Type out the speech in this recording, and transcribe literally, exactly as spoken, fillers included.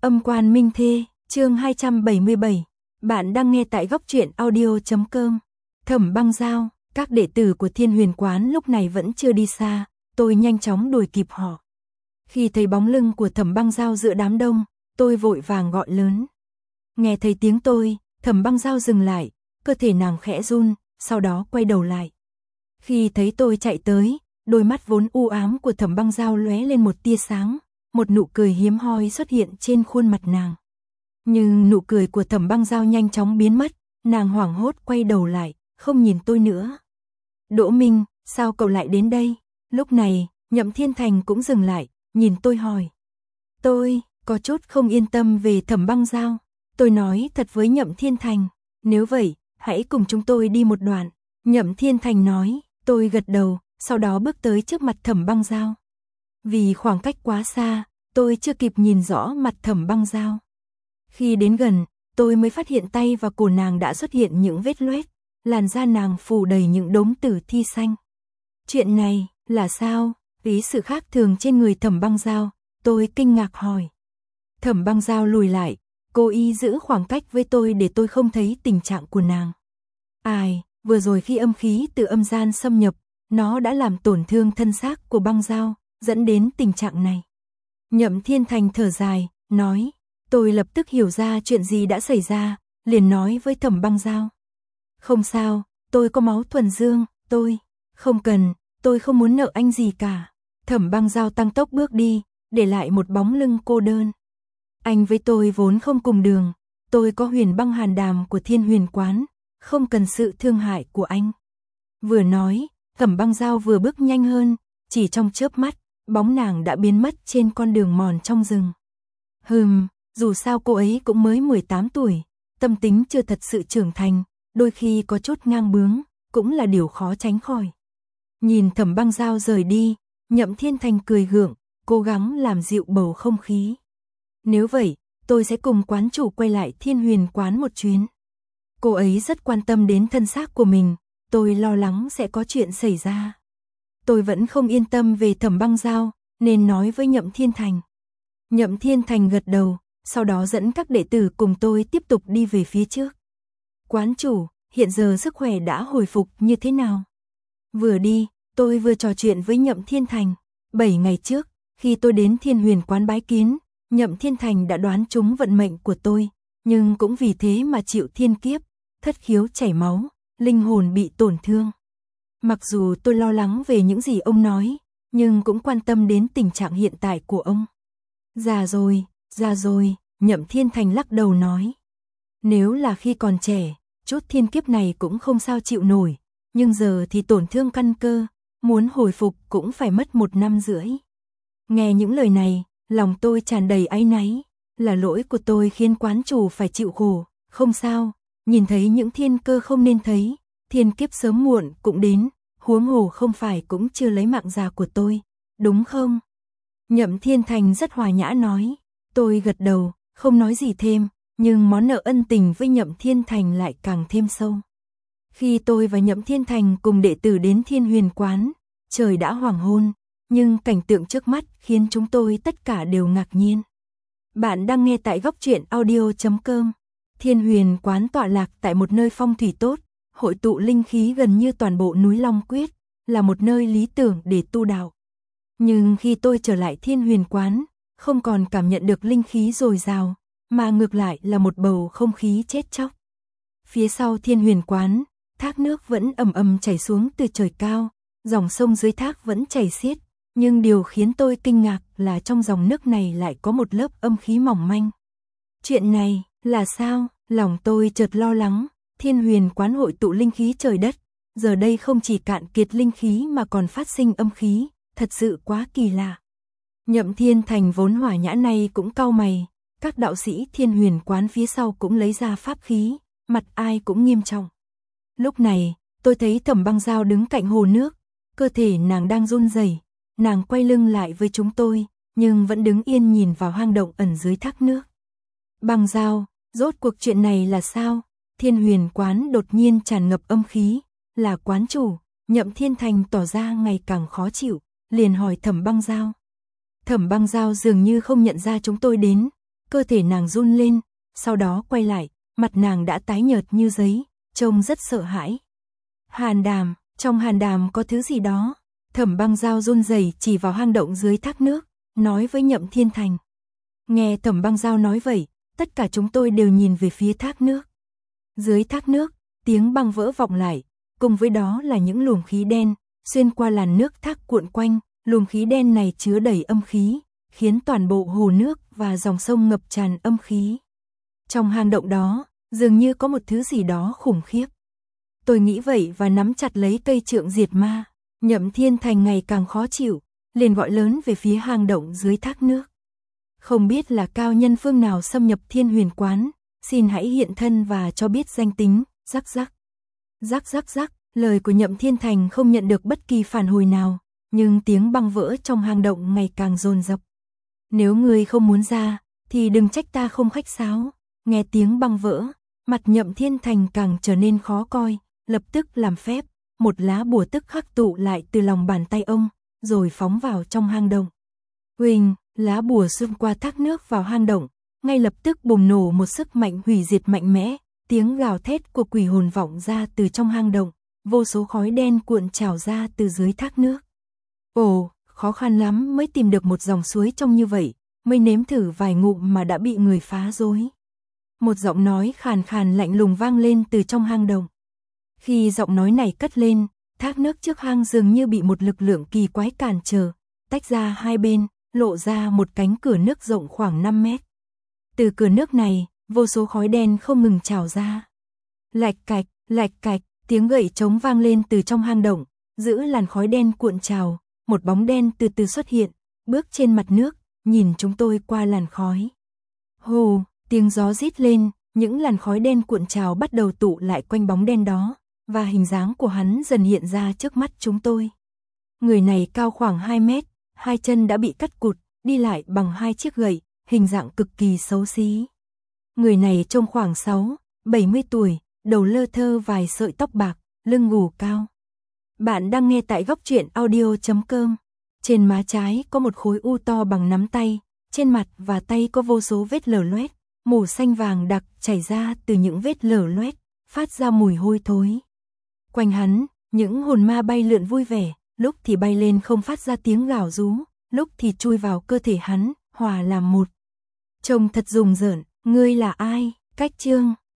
Âm quan minh thê, chương hai trăm bảy mươi bảy. Bạn đang nghe tại góc truyện audio chấm com. Thẩm Băng Dao, các đệ tử của Thiên Huyền Quán lúc này vẫn chưa đi xa, tôi nhanh chóng đuổi kịp họ. Khi thấy bóng lưng của Thẩm Băng Dao giữa đám đông, tôi vội vàng gọi lớn. Nghe thấy tiếng tôi, Thẩm Băng Dao dừng lại, cơ thể nàng khẽ run, sau đó quay đầu lại. Khi thấy tôi chạy tới, đôi mắt vốn u ám của Thẩm Băng Dao lóe lên một tia sáng, một nụ cười hiếm hoi xuất hiện trên khuôn mặt nàng. Nhưng nụ cười của Thẩm Băng Dao nhanh chóng biến mất, nàng hoảng hốt quay đầu lại, không nhìn tôi nữa. Đỗ Minh, sao cậu lại đến đây? Lúc này, Nhậm Thiên Thành cũng dừng lại, nhìn tôi hỏi. Tôi có chút không yên tâm về Thẩm Băng Dao. Tôi nói thật với Nhậm Thiên Thành, nếu vậy, hãy cùng chúng tôi đi một đoạn. Nhậm Thiên Thành nói, tôi gật đầu, sau đó bước tới trước mặt Thẩm Băng Dao. Vì khoảng cách quá xa, tôi chưa kịp nhìn rõ mặt Thẩm Băng Dao. Khi đến gần, tôi mới phát hiện tay và cổ nàng đã xuất hiện những vết loét, làn da nàng phủ đầy những đốm tử thi xanh. Chuyện này là sao? Ý sự khác thường trên người Thẩm Băng Dao, tôi kinh ngạc hỏi. Thẩm Băng Dao lùi lại, cố ý giữ khoảng cách với tôi để tôi không thấy tình trạng của nàng. Ai, vừa rồi khi âm khí từ âm gian xâm nhập, nó đã làm tổn thương thân xác của Băng Dao, dẫn đến tình trạng này. Nhậm Thiên Thành thở dài, nói, tôi lập tức hiểu ra chuyện gì đã xảy ra, liền nói với Thẩm Băng Dao. Không sao, tôi có máu thuần dương, tôi, không cần, tôi không muốn nợ anh gì cả. Thẩm Băng Dao tăng tốc bước đi, để lại một bóng lưng cô đơn. Anh với tôi vốn không cùng đường, tôi có Huyền Băng Hàn Đàm của Thiên Huyền Quán, không cần sự thương hại của anh. Vừa nói, Thẩm Băng Dao vừa bước nhanh hơn, chỉ trong chớp mắt, bóng nàng đã biến mất trên con đường mòn trong rừng. Hừm, dù sao cô ấy cũng mới mười tám tuổi, tâm tính chưa thật sự trưởng thành, đôi khi có chút ngang bướng, cũng là điều khó tránh khỏi. Nhìn Thẩm Băng Dao rời đi, Nhậm Thiên Thành cười gượng, cố gắng làm dịu bầu không khí. Nếu vậy, tôi sẽ cùng quán chủ quay lại Thiên Huyền Quán một chuyến. Cô ấy rất quan tâm đến thân xác của mình, tôi lo lắng sẽ có chuyện xảy ra. Tôi vẫn không yên tâm về Thẩm Băng Dao, nên nói với Nhậm Thiên Thành. Nhậm Thiên Thành gật đầu, sau đó dẫn các đệ tử cùng tôi tiếp tục đi về phía trước. Quán chủ, hiện giờ sức khỏe đã hồi phục như thế nào? Vừa đi, tôi vừa trò chuyện với Nhậm Thiên Thành. Bảy ngày trước, khi tôi đến Thiên Huyền Quán bái kiến, Nhậm Thiên Thành đã đoán trúng vận mệnh của tôi, nhưng cũng vì thế mà chịu thiên kiếp, thất khiếu chảy máu, linh hồn bị tổn thương. Mặc dù tôi lo lắng về những gì ông nói, nhưng cũng quan tâm đến tình trạng hiện tại của ông. Già rồi, già rồi, Nhậm Thiên Thành lắc đầu nói. Nếu là khi còn trẻ, chút thiên kiếp này cũng không sao chịu nổi, nhưng giờ thì tổn thương căn cơ, muốn hồi phục cũng phải mất một năm rưỡi. Nghe những lời này, lòng tôi tràn đầy áy náy, là lỗi của tôi khiến quán chủ phải chịu khổ, không sao, nhìn thấy những thiên cơ không nên thấy, thiên kiếp sớm muộn cũng đến, huống hồ không phải cũng chưa lấy mạng già của tôi, đúng không? Nhậm Thiên Thành rất hòa nhã nói, tôi gật đầu, không nói gì thêm, nhưng món nợ ân tình với Nhậm Thiên Thành lại càng thêm sâu. Khi tôi và Nhậm Thiên Thành cùng đệ tử đến Thiên Huyền Quán, trời đã hoàng hôn, nhưng cảnh tượng trước mắt khiến chúng tôi tất cả đều ngạc nhiên. Bạn đang nghe tại góc truyện audio chấm com. Thiên Huyền Quán tọa lạc tại một nơi phong thủy tốt, hội tụ linh khí gần như toàn bộ núi Long Quyết, là một nơi lý tưởng để tu đạo. Nhưng khi tôi trở lại Thiên Huyền Quán, không còn cảm nhận được linh khí dồi dào, mà ngược lại là một bầu không khí chết chóc. Phía sau Thiên Huyền Quán, thác nước vẫn ầm ầm chảy xuống từ trời cao, dòng sông dưới thác vẫn chảy xiết, nhưng điều khiến tôi kinh ngạc là trong dòng nước này lại có một lớp âm khí mỏng manh. Chuyện này là sao? Lòng tôi chợt lo lắng. Thiên Huyền Quán hội tụ linh khí trời đất, giờ đây không chỉ cạn kiệt linh khí mà còn phát sinh âm khí, thật sự quá kỳ lạ. Nhậm Thiên Thành vốn hỏa nhã này cũng cau mày, các đạo sĩ Thiên Huyền Quán phía sau cũng lấy ra pháp khí, mặt ai cũng nghiêm trọng. Lúc này, tôi thấy Thẩm Băng Dao đứng cạnh hồ nước, cơ thể nàng đang run rẩy, nàng quay lưng lại với chúng tôi, nhưng vẫn đứng yên nhìn vào hang động ẩn dưới thác nước. Băng Dao, rốt cuộc chuyện này là sao? Thiên Huyền Quán đột nhiên tràn ngập âm khí, là quán chủ. Nhậm Thiên Thành tỏ ra ngày càng khó chịu, liền hỏi Thẩm Băng Dao. Thẩm Băng Dao dường như không nhận ra chúng tôi đến, cơ thể nàng run lên, sau đó quay lại, mặt nàng đã tái nhợt như giấy, trông rất sợ hãi. Hàn Đàm, trong hàn đàm có thứ gì đó. Thẩm Băng Dao run rẩy chỉ vào hang động dưới thác nước, nói với Nhậm Thiên Thành. Nghe Thẩm Băng Dao nói vậy, tất cả chúng tôi đều nhìn về phía thác nước. Dưới thác nước, tiếng băng vỡ vọng lại, cùng với đó là những luồng khí đen, xuyên qua làn nước thác cuộn quanh, luồng khí đen này chứa đầy âm khí, khiến toàn bộ hồ nước và dòng sông ngập tràn âm khí. Trong hang động đó, dường như có một thứ gì đó khủng khiếp. Tôi nghĩ vậy và nắm chặt lấy cây trượng diệt ma. Nhậm Thiên Thành ngày càng khó chịu, liền gọi lớn về phía hang động dưới thác nước. Không biết là cao nhân phương nào xâm nhập Thiên Huyền Quán, xin hãy hiện thân và cho biết danh tính. Rắc rắc. Rắc rắc rắc, lời của Nhậm Thiên Thành không nhận được bất kỳ phản hồi nào, nhưng tiếng băng vỡ trong hang động ngày càng dồn dập. Nếu ngươi không muốn ra, thì đừng trách ta không khách sáo. Nghe tiếng băng vỡ, mặt Nhậm Thiên Thành càng trở nên khó coi, lập tức làm phép, một lá bùa tức khắc tụ lại từ lòng bàn tay ông, rồi phóng vào trong hang động. Huỳnh, lá bùa xuyên qua thác nước vào hang động, ngay lập tức bùng nổ một sức mạnh hủy diệt mạnh mẽ, tiếng gào thét của quỷ hồn vọng ra từ trong hang động, vô số khói đen cuộn trào ra từ dưới thác nước. Ồ, khó khăn lắm mới tìm được một dòng suối trông như vậy, mới nếm thử vài ngụm mà đã bị người phá rối. Một giọng nói khàn khàn lạnh lùng vang lên từ trong hang động. Khi giọng nói này cất lên, thác nước trước hang dường như bị một lực lượng kỳ quái cản trở, tách ra hai bên, lộ ra một cánh cửa nước rộng khoảng năm mét. Từ cửa nước này, vô số khói đen không ngừng trào ra. Lạch cạch, lạch cạch, tiếng gậy trống vang lên từ trong hang động, giữ làn khói đen cuộn trào, một bóng đen từ từ xuất hiện, bước trên mặt nước, nhìn chúng tôi qua làn khói. Hù, tiếng gió rít lên, những làn khói đen cuộn trào bắt đầu tụ lại quanh bóng đen đó, và hình dáng của hắn dần hiện ra trước mắt chúng tôi. Người này cao khoảng hai mét, hai chân đã bị cắt cụt, đi lại bằng hai chiếc gậy, hình dạng cực kỳ xấu xí. Người này trông khoảng sáu, bảy mươi tuổi, đầu lơ thơ vài sợi tóc bạc, lưng gù cao. Bạn đang nghe tại góc truyện audio chấm com. Trên má trái có một khối u to bằng nắm tay, trên mặt và tay có vô số vết lở loét, mù xanh vàng đặc chảy ra từ những vết lở loét, phát ra mùi hôi thối. Quanh hắn, những hồn ma bay lượn vui vẻ, lúc thì bay lên không phát ra tiếng gào rú, lúc thì chui vào cơ thể hắn, hòa làm một. Trông thật rùng rợn, ngươi là ai? Cách chương